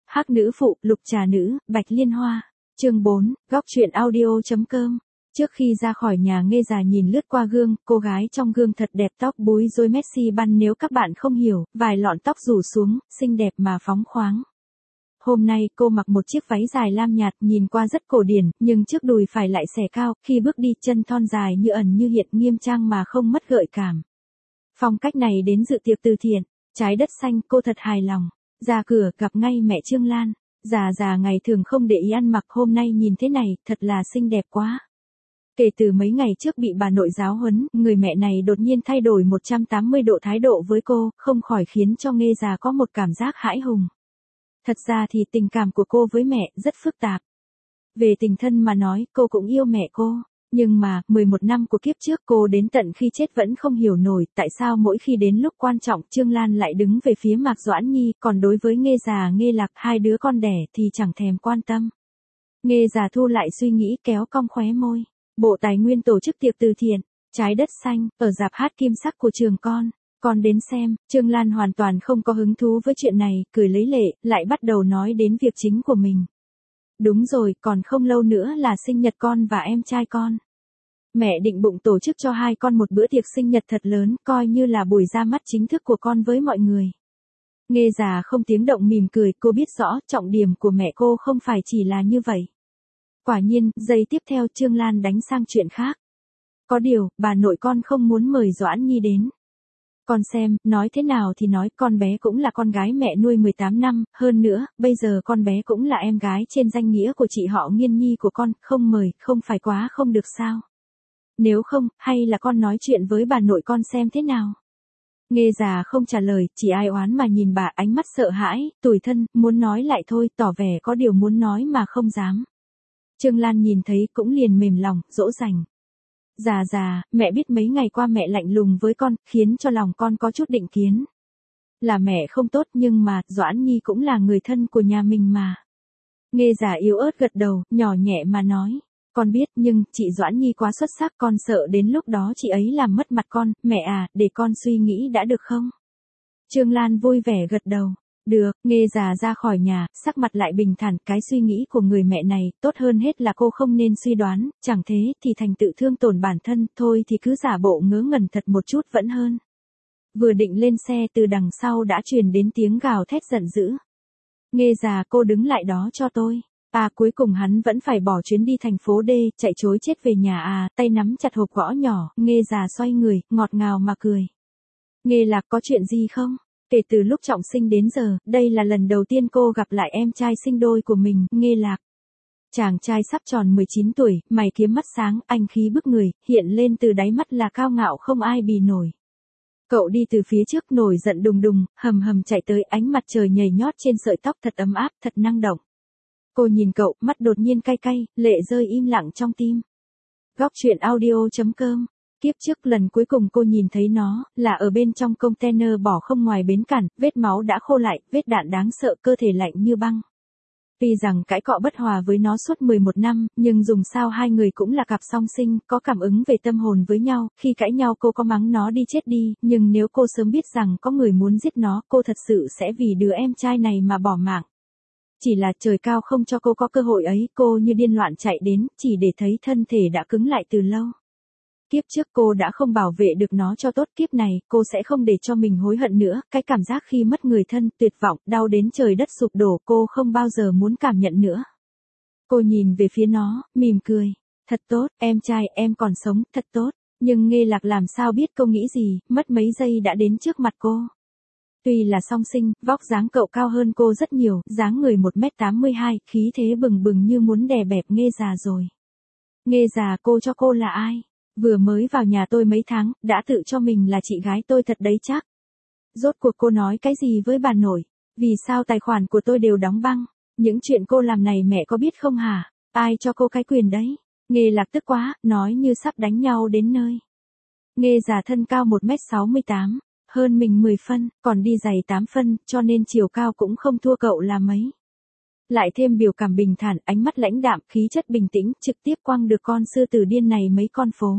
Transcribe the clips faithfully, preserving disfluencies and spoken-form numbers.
Hắc nữ phụ, lục trà nữ, bạch liên hoa. Chương bốn, góc truyện audio.com. Trước khi ra khỏi nhà Nghê già nhìn lướt qua gương, cô gái trong gương thật đẹp, tóc búi rối Messi bun, nếu các bạn không hiểu, vài lọn tóc rủ xuống, xinh đẹp mà phóng khoáng. Hôm nay cô mặc một chiếc váy dài lam nhạt, nhìn qua rất cổ điển, nhưng trước đùi phải lại xẻ cao, khi bước đi chân thon dài như ẩn như hiện, nghiêm trang mà không mất gợi cảm. Phong cách này đến dự tiệc từ thiện, trái đất xanh, cô thật hài lòng. Ra cửa, gặp ngay mẹ Trương Lan. Già già ngày thường không để ý ăn mặc, hôm nay nhìn thế này, thật là xinh đẹp quá. Kể từ mấy ngày trước bị bà nội giáo huấn, người mẹ này đột nhiên thay đổi một trăm tám mươi độ thái độ với cô, không khỏi khiến cho Nghê già có một cảm giác hãi hùng. Thật ra thì tình cảm của cô với mẹ rất phức tạp. Về tình thân mà nói, cô cũng yêu mẹ cô. Nhưng mà, mười một năm của kiếp trước cô đến tận khi chết vẫn không hiểu nổi tại sao mỗi khi đến lúc quan trọng Trương Lan lại đứng về phía Mạc Doãn Nhi, còn đối với Nghê già Nghê Lạc, hai đứa con đẻ thì chẳng thèm quan tâm. Nghê già thu lại suy nghĩ, kéo cong khóe môi. Bộ Tài nguyên tổ chức tiệc từ thiện, trái đất xanh, ở rạp hát Kim Sắc của trường con. Con đến xem. Trương Lan hoàn toàn không có hứng thú với chuyện này, cười lấy lệ, lại bắt đầu nói đến việc chính của mình. Đúng rồi, còn không lâu nữa là sinh nhật con và em trai con. Mẹ định bụng tổ chức cho hai con một bữa tiệc sinh nhật thật lớn, coi như là buổi ra mắt chính thức của con với mọi người. Nghê già không tiếng động mỉm cười, cô biết rõ trọng điểm của mẹ cô không phải chỉ là như vậy. Quả nhiên, giây tiếp theo Trương Lan đánh sang chuyện khác. Có điều, bà nội con không muốn mời Doãn Nhi đến. Con xem, nói thế nào thì nói, con bé cũng là con gái mẹ nuôi mười tám năm, hơn nữa, bây giờ con bé cũng là em gái trên danh nghĩa của chị họ Nghiên Nhi của con, không mời, không phải quá không được sao? Nếu không, hay là con nói chuyện với bà nội con xem thế nào? Nghê già không trả lời, chỉ ai oán mà nhìn bà, ánh mắt sợ hãi, tủi thân, muốn nói lại thôi, tỏ vẻ có điều muốn nói mà không dám. Trương Lan nhìn thấy cũng liền mềm lòng, dỗ dành. Già già, mẹ biết mấy ngày qua mẹ lạnh lùng với con, khiến cho lòng con có chút định kiến. Là mẹ không tốt nhưng mà, Doãn Nhi cũng là người thân của nhà mình mà. Nghê già yếu ớt gật đầu, nhỏ nhẹ mà nói. Con biết nhưng, chị Doãn Nhi quá xuất sắc, con sợ đến lúc đó chị ấy làm mất mặt con, mẹ à, để con suy nghĩ đã được không? Trương Lan vui vẻ gật đầu. Được, Nghê già ra khỏi nhà, sắc mặt lại bình thản, cái suy nghĩ của người mẹ này, tốt hơn hết là cô không nên suy đoán, chẳng thế thì thành tự thương tổn bản thân, thôi thì cứ giả bộ ngớ ngẩn thật một chút vẫn hơn. Vừa định lên xe từ đằng sau đã truyền đến tiếng gào thét giận dữ. Nghê già, cô đứng lại đó cho tôi. À, cuối cùng hắn vẫn phải bỏ chuyến đi thành phố D, chạy chối chết về nhà à, tay nắm chặt hộp gõ nhỏ, Nghê già xoay người, ngọt ngào mà cười. Nghê Lạc, có chuyện gì không? Kể từ lúc trọng sinh đến giờ, đây là lần đầu tiên cô gặp lại em trai sinh đôi của mình, Nghê Lạc. Chàng trai sắp tròn mười chín tuổi, mày kiếm mắt sáng, anh khí bức người, hiện lên từ đáy mắt là cao ngạo không ai bì nổi. Cậu đi từ phía trước nổi giận đùng đùng, hầm hầm chạy tới, ánh mặt trời nhảy nhót trên sợi tóc thật ấm áp, thật năng động. Cô nhìn cậu, mắt đột nhiên cay cay, lệ rơi im lặng trong tim. Góc truyện audio.com. Kiếp trước lần cuối cùng cô nhìn thấy nó, là ở bên trong container bỏ không ngoài bến cảng, vết máu đã khô lại, vết đạn đáng sợ, cơ thể lạnh như băng. Tuy rằng cãi cọ bất hòa với nó suốt mười một năm, nhưng dùng sao hai người cũng là cặp song sinh, có cảm ứng về tâm hồn với nhau, khi cãi nhau cô có mắng nó đi chết đi, nhưng nếu cô sớm biết rằng có người muốn giết nó, cô thật sự sẽ vì đứa em trai này mà bỏ mạng. Chỉ là trời cao không cho cô có cơ hội ấy, cô như điên loạn chạy đến, chỉ để thấy thân thể đã cứng lại từ lâu. Kiếp trước cô đã không bảo vệ được nó cho tốt, kiếp này, cô sẽ không để cho mình hối hận nữa, cái cảm giác khi mất người thân, tuyệt vọng, đau đến trời đất sụp đổ, cô không bao giờ muốn cảm nhận nữa. Cô nhìn về phía nó, mỉm cười. Thật tốt, em trai, em còn sống, thật tốt. Nhưng Nghê Lạc làm sao biết cô nghĩ gì, mất mấy giây đã đến trước mặt cô. Tuy là song sinh, vóc dáng cậu cao hơn cô rất nhiều, dáng người một mét tám mươi hai, khí thế bừng bừng như muốn đè bẹp Nghê già rồi. Nghê già, cô cho cô là ai? Vừa mới vào nhà tôi mấy tháng, đã tự cho mình là chị gái tôi thật đấy chắc. Rốt cuộc cô nói cái gì với bà nội? Vì sao tài khoản của tôi đều đóng băng? Những chuyện cô làm này mẹ có biết không hả? Ai cho cô cái quyền đấy? Nghê Lạc tức quá, nói như sắp đánh nhau đến nơi. Nghê già thân cao một mét sáu mươi tám, hơn mình mười phân, còn đi giày tám phân, cho nên chiều cao cũng không thua cậu là mấy. Lại thêm biểu cảm bình thản, ánh mắt lãnh đạm, khí chất bình tĩnh, trực tiếp quăng được con sư tử điên này mấy con phố.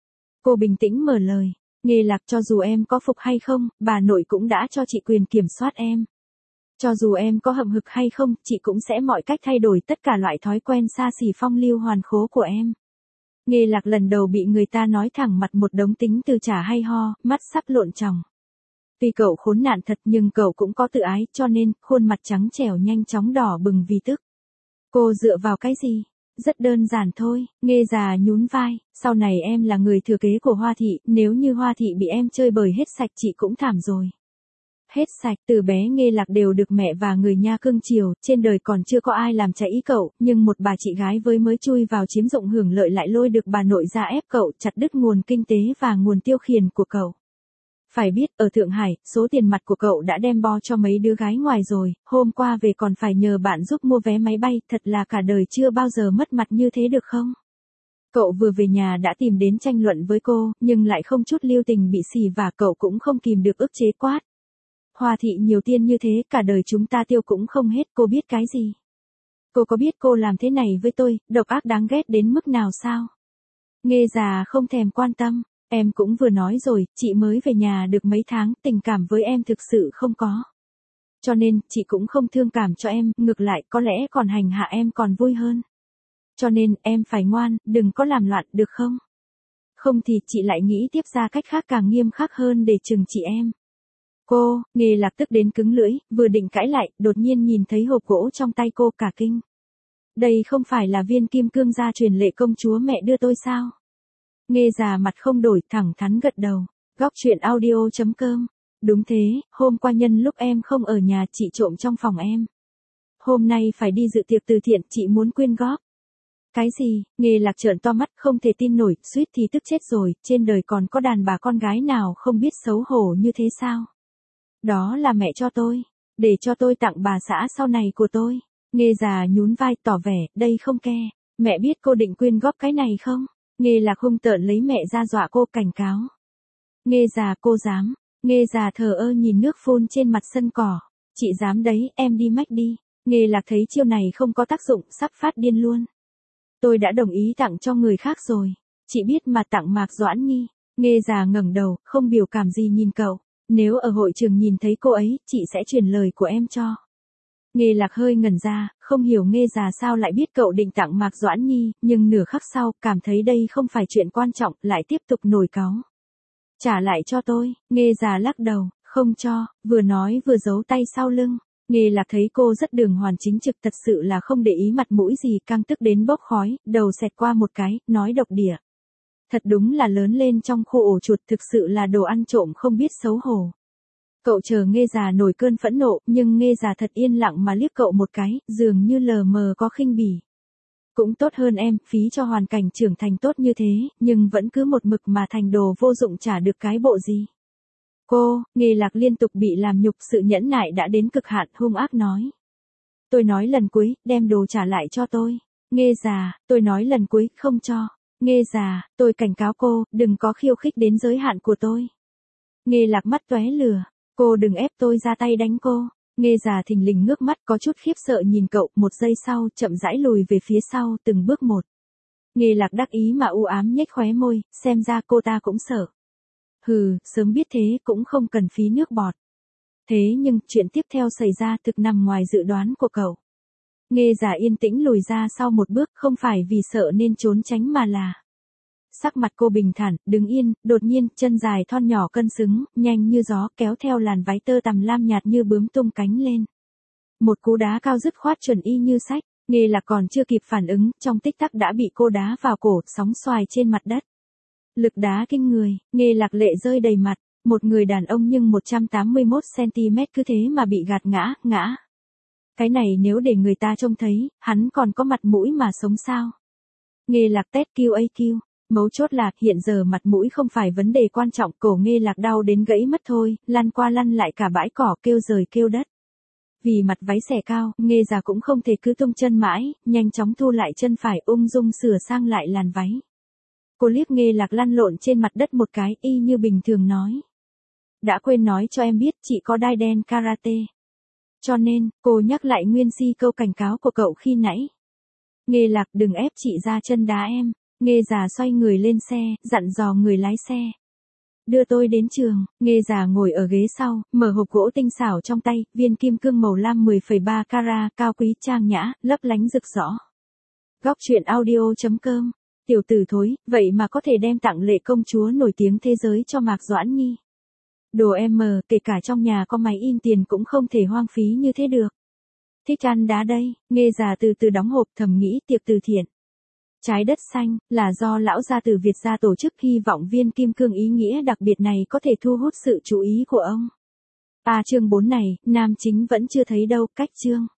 Cô bình tĩnh mở lời, Nghê Lạc, cho dù em có phục hay không, bà nội cũng đã cho chị quyền kiểm soát em. Cho dù em có hậm hực hay không, chị cũng sẽ mọi cách thay đổi tất cả loại thói quen xa xỉ phong lưu hoàn khố của em. Nghê Lạc lần đầu bị người ta nói thẳng mặt một đống tính từ chả hay ho, mắt sắp lộn tròng. Tuy cậu khốn nạn thật nhưng cậu cũng có tự ái, cho nên, khuôn mặt trắng trẻo nhanh chóng đỏ bừng vì tức. Cô dựa vào cái gì? Rất đơn giản thôi, Nghê già nhún vai, sau này em là người thừa kế của Hoa thị, nếu như Hoa thị bị em chơi bời hết sạch chị cũng thảm rồi. Hết sạch, từ bé Nghê Lạc đều được mẹ và người nhà cưng chiều, trên đời còn chưa có ai làm trái ý cậu, nhưng một bà chị gái với mới chui vào chiếm dụng hưởng lợi lại lôi được bà nội ra ép cậu, chặt đứt nguồn kinh tế và nguồn tiêu khiển của cậu. Phải biết, ở Thượng Hải, số tiền mặt của cậu đã đem bo cho mấy đứa gái ngoài rồi, hôm qua về còn phải nhờ bạn giúp mua vé máy bay, thật là cả đời chưa bao giờ mất mặt như thế được không? Cậu vừa về nhà đã tìm đến tranh luận với cô, nhưng lại không chút lưu tình bị xỉ và cậu cũng không kìm được ức chế quát. Hoa thị nhiều tiền như thế, cả đời chúng ta tiêu cũng không hết, cô biết cái gì? Cô có biết cô làm thế này với tôi, độc ác đáng ghét đến mức nào sao? Nghê già không thèm quan tâm, em cũng vừa nói rồi, chị mới về nhà được mấy tháng, tình cảm với em thực sự không có. Cho nên, chị cũng không thương cảm cho em, ngược lại có lẽ còn hành hạ em còn vui hơn. Cho nên, em phải ngoan, đừng có làm loạn, được không? Không thì chị lại nghĩ tiếp ra cách khác càng nghiêm khắc hơn để trừng trị em. Cô, Nghê Lạc tức đến cứng lưỡi, vừa định cãi lại, đột nhiên nhìn thấy hộp gỗ trong tay cô cả kinh. Đây không phải là viên kim cương gia truyền lệ công chúa mẹ đưa tôi sao? Nghê già mặt không đổi, thẳng thắn gật đầu. Góc truyện audio chấm com. Đúng thế, hôm qua nhân lúc em không ở nhà chị trộm trong phòng em. Hôm nay phải đi dự tiệc từ thiện, chị muốn quyên góp. Cái gì? Nghê Lạc trợn to mắt không thể tin nổi, suýt thì tức chết rồi, trên đời còn có đàn bà con gái nào không biết xấu hổ như thế sao? Đó là mẹ cho tôi, để cho tôi tặng bà xã sau này của tôi. Nghê già nhún vai tỏ vẻ, đây không ke, mẹ biết cô định quyên góp cái này không? Nghê Lạc hung tợn lấy mẹ ra dọa cô, cảnh cáo. Nghê già, cô dám? Nghê già thờ ơ nhìn nước phun trên mặt sân cỏ. Chị dám đấy, em đi mách đi. Nghê Lạc thấy chiêu này không có tác dụng, sắp phát điên luôn. Tôi đã đồng ý tặng cho người khác rồi. Chị biết mà tặng Mạc Doãn Nhi. Nghê già ngẩng đầu, không biểu cảm gì nhìn cậu. Nếu ở hội trường nhìn thấy cô ấy, chị sẽ truyền lời của em cho. Nghê Lạc hơi ngẩn ra, không hiểu Nghê già sao lại biết cậu định tặng Mạc Doãn Nhi, nhưng nửa khắc sau, cảm thấy đây không phải chuyện quan trọng, lại tiếp tục nổi cáu. Trả lại cho tôi, Nghê già lắc đầu, không cho, vừa nói vừa giấu tay sau lưng. Nghê Lạc thấy cô rất đường hoàn chính trực, thật sự là không để ý mặt mũi gì, căng tức đến bốc khói, đầu xẹt qua một cái, nói độc địa. Thật đúng là lớn lên trong khu ổ chuột, thực sự là đồ ăn trộm không biết xấu hổ. Cậu chờ Nghê già nổi cơn phẫn nộ, nhưng Nghê già thật yên lặng mà liếc cậu một cái, dường như lờ mờ có khinh bỉ. Cũng tốt hơn em, phí cho hoàn cảnh trưởng thành tốt như thế, nhưng vẫn cứ một mực mà thành đồ vô dụng, chả được cái bộ gì. Cô, Nghê Lạc liên tục bị làm nhục, sự nhẫn nại đã đến cực hạn, hung ác nói. Tôi nói lần cuối, đem đồ trả lại cho tôi. Nghê già, tôi nói lần cuối, không cho. Nghê già, tôi cảnh cáo cô, đừng có khiêu khích đến giới hạn của tôi. Nghê Lạc mắt tóe lửa, cô đừng ép tôi ra tay đánh cô. Nghê già thình lình ngước mắt có chút khiếp sợ nhìn cậu, một giây sau, chậm rãi lùi về phía sau, từng bước một. Nghê Lạc đắc ý mà u ám nhếch khóe môi, xem ra cô ta cũng sợ. Hừ, sớm biết thế cũng không cần phí nước bọt. Thế nhưng, chuyện tiếp theo xảy ra thực nằm ngoài dự đoán của cậu. Nghê già yên tĩnh lùi ra sau một bước, không phải vì sợ nên trốn tránh mà là. Sắc mặt cô bình thản, đứng yên, đột nhiên, chân dài thon nhỏ cân xứng, nhanh như gió, kéo theo làn váy tơ tằm lam nhạt như bướm tung cánh lên. Một cú đá cao dứt khoát chuẩn y như sách, Nghê Lạc còn chưa kịp phản ứng, trong tích tắc đã bị cô đá vào cổ, sóng xoài trên mặt đất. Lực đá kinh người, Nghê Lạc lệ rơi đầy mặt, một người đàn ông nhưng một trăm tám mươi mốt xăng ti mét cứ thế mà bị gạt ngã, ngã. Cái này nếu để người ta trông thấy, hắn còn có mặt mũi mà sống sao? Nghê Lạc tét kiu a kiu. Mấu chốt là, hiện giờ mặt mũi không phải vấn đề quan trọng, cổ Nghê Lạc đau đến gãy mất thôi, lăn qua lăn lại cả bãi cỏ, kêu rời kêu đất. Vì mặt váy xẻ cao, Nghê già cũng không thể cứ tung chân mãi, nhanh chóng thu lại chân phải, ung dung sửa sang lại làn váy. Cô liếc Nghê Lạc lăn lộn trên mặt đất một cái, y như bình thường nói. Đã quên nói cho em biết, chị có đai đen karate. Cho nên, cô nhắc lại nguyên si câu cảnh cáo của cậu khi nãy. Nghê Lạc, đừng ép chị ra chân đá em. Nghê già xoay người lên xe, dặn dò người lái xe. Đưa tôi đến trường, Nghê già ngồi ở ghế sau, mở hộp gỗ tinh xảo trong tay, viên kim cương màu lam mười phẩy ba carat, cao quý trang nhã, lấp lánh rực rỡ. Góc truyện audio chấm com. Tiểu tử thối, vậy mà có thể đem tặng lệ công chúa nổi tiếng thế giới cho Mạc Doãn Nhi. Đồ em, kể cả trong nhà có máy in tiền cũng không thể hoang phí như thế được. Thích ăn đá đây, Nghê già từ từ đóng hộp, thầm nghĩ tiệc từ thiện. Trái đất xanh, là do lão gia từ Việt gia tổ chức, hy vọng viên kim cương ý nghĩa đặc biệt này có thể thu hút sự chú ý của ông. À chương bốn này, nam chính vẫn chưa thấy đâu, cách chương.